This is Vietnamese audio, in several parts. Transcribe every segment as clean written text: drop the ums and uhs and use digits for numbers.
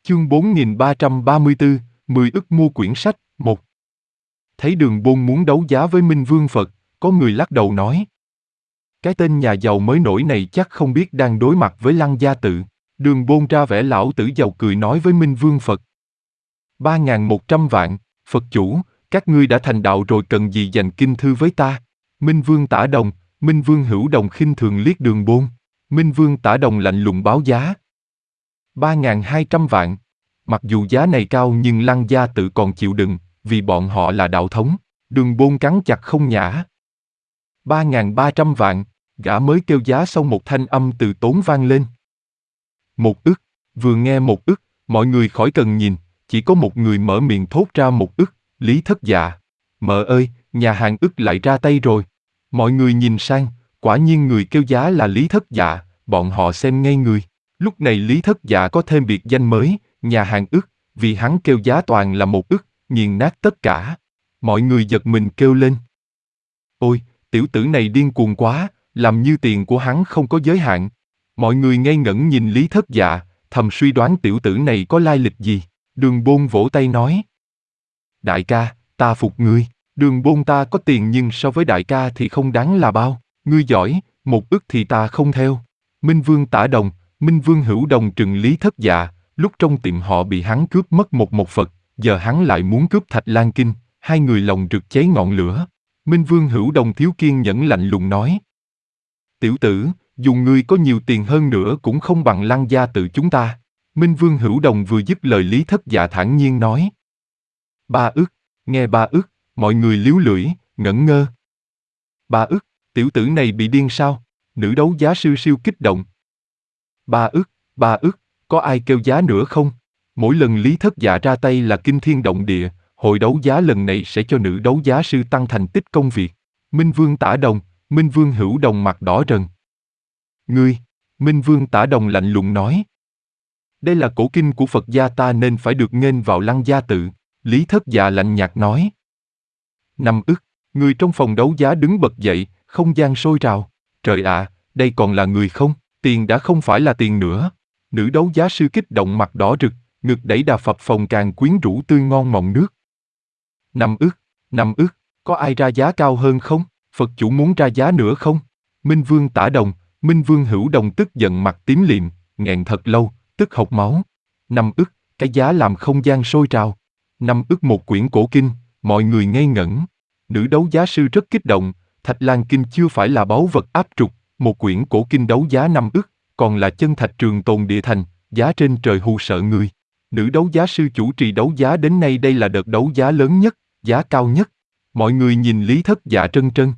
Chương 4334, 10 ức mua quyển sách, 1. Thấy Đường Bôn muốn đấu giá với Minh Vương Phật, có người lắc đầu nói. Cái tên nhà giàu mới nổi này chắc không biết đang đối mặt với Lăng Gia Tự. Đường Bôn ra vẻ lão tử giàu cười nói với Minh Vương Phật. 3.100 vạn, Phật chủ, các ngươi đã thành đạo rồi cần gì dành kinh thư với ta? Minh Vương Tả Đồng, Minh Vương Hữu Đồng khinh thường liếc Đường Bôn. Minh Vương Tả Đồng lạnh lùng báo giá. 3.200 vạn. Mặc dù giá này cao nhưng Lăng Gia Tự còn chịu đựng, vì bọn họ là đạo thống. Đường Bôn cắn chặt không nhả. 3.300 vạn, gã mới kêu giá xong một thanh âm từ tốn vang lên. 1 ức, vừa nghe 1 ức, mọi người khỏi cần nhìn, chỉ có một người mở miệng thốt ra 1 ức, Lý Thất Dạ. Mợ ơi, nhà hàng ức lại ra tay rồi. Mọi người nhìn sang, quả nhiên người kêu giá là Lý Thất Dạ, bọn họ xem ngây người. Lúc này Lý Thất Dạ có thêm biệt danh mới, nhà hàng ức, vì hắn kêu giá toàn là 1 ức, nghiền nát tất cả. Mọi người giật mình kêu lên. Ôi, tiểu tử này điên cuồng quá, làm như tiền của hắn không có giới hạn. Mọi người ngây ngẩn nhìn Lý Thất Dạ, thầm suy đoán tiểu tử này có lai lịch gì. Đường Bôn vỗ tay nói. Đại ca, ta phục ngươi. Đường Bôn ta có tiền nhưng so với đại ca thì không đáng là bao. Ngươi giỏi, 1 ức thì ta không theo. Minh Vương Tả Đồng, Minh Vương Hữu Đồng trừng Lý Thất Dạ, lúc trong tiệm họ bị hắn cướp mất một Phật, giờ hắn lại muốn cướp Thạch Lan Kinh, hai người lòng rực cháy ngọn lửa. Minh Vương Hữu Đồng thiếu kiên nhẫn lạnh lùng nói. Tiểu tử, dù ngươi có nhiều tiền hơn nữa cũng không bằng Lăng Gia Tự chúng ta. Minh Vương Hữu Đồng vừa dứt lời Lý Thất Dạ thản nhiên nói. 3 ức, nghe 3 ức, mọi người líu lưỡi, ngẩn ngơ. 3 ức, tiểu tử này bị điên sao? Nữ đấu giá sư siêu kích động. 3 ức, có ai kêu giá nữa không? Mỗi lần Lý Thất Dạ ra tay là kinh thiên động địa, hội đấu giá lần này sẽ cho nữ đấu giá sư tăng thành tích công việc. Minh Vương Tả Đồng, Minh Vương Hữu Đồng mặt đỏ rần. Ngươi, Minh Vương Tả Đồng lạnh lùng nói. Đây là cổ kinh của Phật gia ta nên phải được nghênh vào Lăng Gia Tự. Lý Thất Dạ lạnh nhạt nói. 5 ức, người trong phòng đấu giá đứng bật dậy, không gian sôi trào. Trời ạ, đây còn là người không? Tiền đã không phải là tiền nữa. Nữ đấu giá sư kích động mặt đỏ rực, ngực đẩy đà phập phồng càng quyến rũ tươi ngon mọng nước. 5 ức, có ai ra giá cao hơn không? Phật chủ muốn ra giá nữa không? Minh Vương Tả Đồng, Minh Vương Hữu Đồng tức giận mặt tím liệm, nghẹn thật lâu, tức hộc máu. 5 ức, cái giá làm không gian sôi trào. 5 ức một quyển cổ kinh, mọi người ngây ngẩn. Nữ đấu giá sư rất kích động, Thạch Lan Kinh chưa phải là báu vật áp trục, một quyển cổ kinh đấu giá 5 ức, còn là chân thạch trường tồn địa thành, giá trên trời hù sợ người. Nữ đấu giá sư chủ trì đấu giá đến nay đây là đợt đấu giá lớn nhất, giá cao nhất. Mọi người nhìn Lý Thất Dạ trân trân.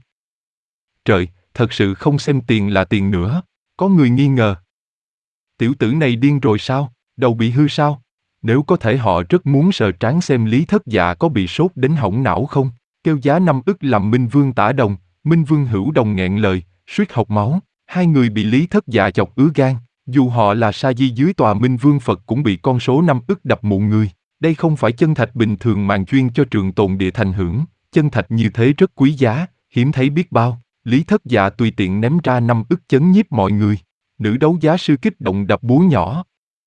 Trời, thật sự không xem tiền là tiền nữa. Có người nghi ngờ. Tiểu tử này điên rồi sao? Đầu bị hư sao? Nếu có thể họ rất muốn sờ trán xem Lý Thất Dạ có bị sốt đến hỏng não không? Kêu giá 5 ức làm Minh Vương Tả Đồng, Minh Vương Hữu Đồng nghẹn lời, suýt hộc máu. Hai người bị Lý Thất Dạ chọc ứa gan. Dù họ là sa di dưới tòa Minh Vương Phật cũng bị con số 5 ức đập mụn người. Đây không phải chân thạch bình thường màng chuyên cho trường tồn địa thành hưởng. Chân thạch như thế rất quý giá, hiếm thấy biết bao. Lý Thất Dạ tùy tiện ném ra 5 ức chấn nhiếp mọi người. Nữ đấu giá sư kích động đập búa nhỏ.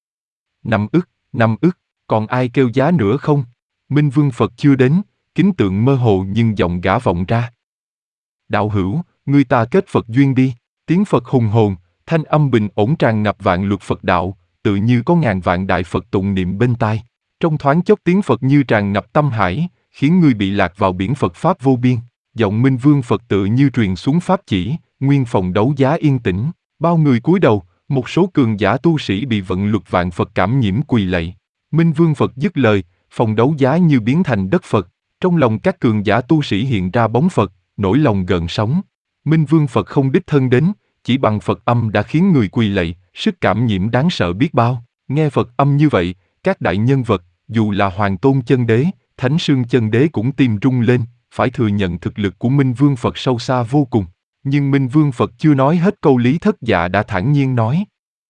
5 ức, còn ai kêu giá nữa không? Minh Vương Phật chưa đến, kính tượng mơ hồ nhưng giọng gã vọng ra. Đạo hữu, người ta kết Phật duyên đi. Tiếng Phật hùng hồn, thanh âm bình ổn tràn ngập vạn luật Phật đạo, tự như có ngàn vạn đại Phật tụng niệm bên tai. Trong thoáng chốc tiếng Phật như tràn ngập tâm hải, khiến người bị lạc vào biển Phật pháp vô biên. Giọng Minh Vương Phật tự như truyền xuống pháp chỉ, nguyên phòng đấu giá yên tĩnh. Bao người cúi đầu, một số cường giả tu sĩ bị vận luật vạn Phật cảm nhiễm quỳ lạy. Minh Vương Phật dứt lời, phòng đấu giá như biến thành đất Phật. Trong lòng các cường giả tu sĩ hiện ra bóng Phật, nỗi lòng gợn sóng. Minh Vương Phật không đích thân đến, chỉ bằng Phật âm đã khiến người quỳ lạy, sức cảm nhiễm đáng sợ biết bao. Nghe Phật âm như vậy, các đại nhân vật, dù là Hoàng Tôn Chân Đế, Thánh Sương Chân Đế cũng tim rung lên, phải thừa nhận thực lực của Minh Vương Phật sâu xa vô cùng. Nhưng Minh Vương Phật chưa nói hết câu Lý Thất Dạ đã thản nhiên nói.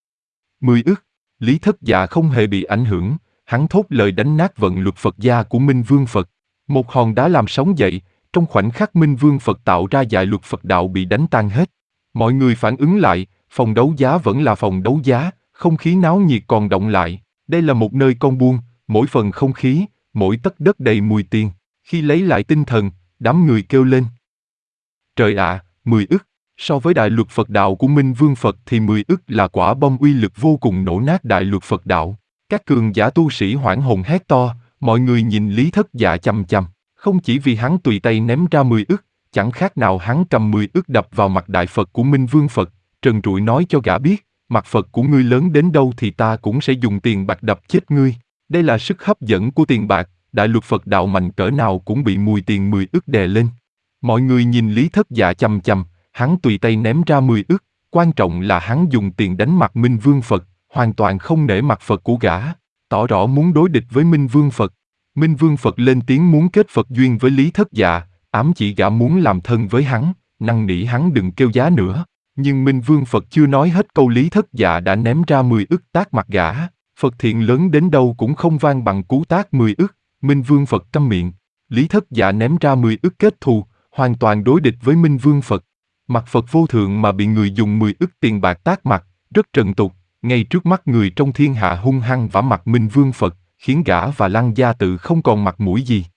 10 ức, Lý Thất Dạ không hề bị ảnh hưởng, hắn thốt lời đánh nát vận luật Phật gia của Minh Vương Phật. Một hòn đá làm sóng dậy, trong khoảnh khắc Minh Vương Phật tạo ra dại luật Phật đạo bị đánh tan hết. Mọi người phản ứng lại, phòng đấu giá vẫn là phòng đấu giá, không khí náo nhiệt còn động lại. Đây là một nơi con buôn, mỗi phần không khí, mỗi tấc đất đầy mùi tiền. Khi lấy lại tinh thần, đám người kêu lên. Trời ạ, 10 ức! So với đại luật Phật đạo của Minh Vương Phật thì 10 ức là quả bom uy lực vô cùng nổ nát đại luật Phật đạo. Các cường giả tu sĩ hoảng hồn hét to, mọi người nhìn Lý Thất Dạ chằm chằm. Không chỉ vì hắn tùy tay ném ra 10 ức, chẳng khác nào hắn cầm 10 ức đập vào mặt đại Phật của Minh Vương Phật, trần trụi nói cho gã biết, mặt Phật của ngươi lớn đến đâu thì ta cũng sẽ dùng tiền bạc đập chết ngươi. Đây là sức hấp dẫn của tiền bạc, đại luật Phật đạo mạnh cỡ nào cũng bị mùi tiền 10 ức đè lên. Mọi người nhìn Lý Thất Dạ chằm chằm, hắn tùy tay ném ra 10 ức, quan trọng là hắn dùng tiền đánh mặt Minh Vương Phật, hoàn toàn không nể mặt Phật của gã, tỏ rõ muốn đối địch với Minh Vương Phật. Minh Vương Phật lên tiếng muốn kết Phật duyên với Lý Thất Dạ, ám chỉ gã muốn làm thân với hắn, năn nỉ hắn đừng kêu giá nữa. Nhưng Minh Vương Phật chưa nói hết câu Lý Thất Dạ đã ném ra 10 ức tát mặt gã. Phật thiện lớn đến đâu cũng không vang bằng cú tát 10 ức. Minh Vương Phật câm miệng. Lý Thất Dạ ném ra 10 ức kết thù, hoàn toàn đối địch với Minh Vương Phật. Mặt Phật vô thượng mà bị người dùng 10 ức tiền bạc tát mặt, rất trần tục, ngay trước mắt người trong thiên hạ hung hăng vả mặt Minh Vương Phật, khiến gã và Lăng Gia Tự không còn mặt mũi gì.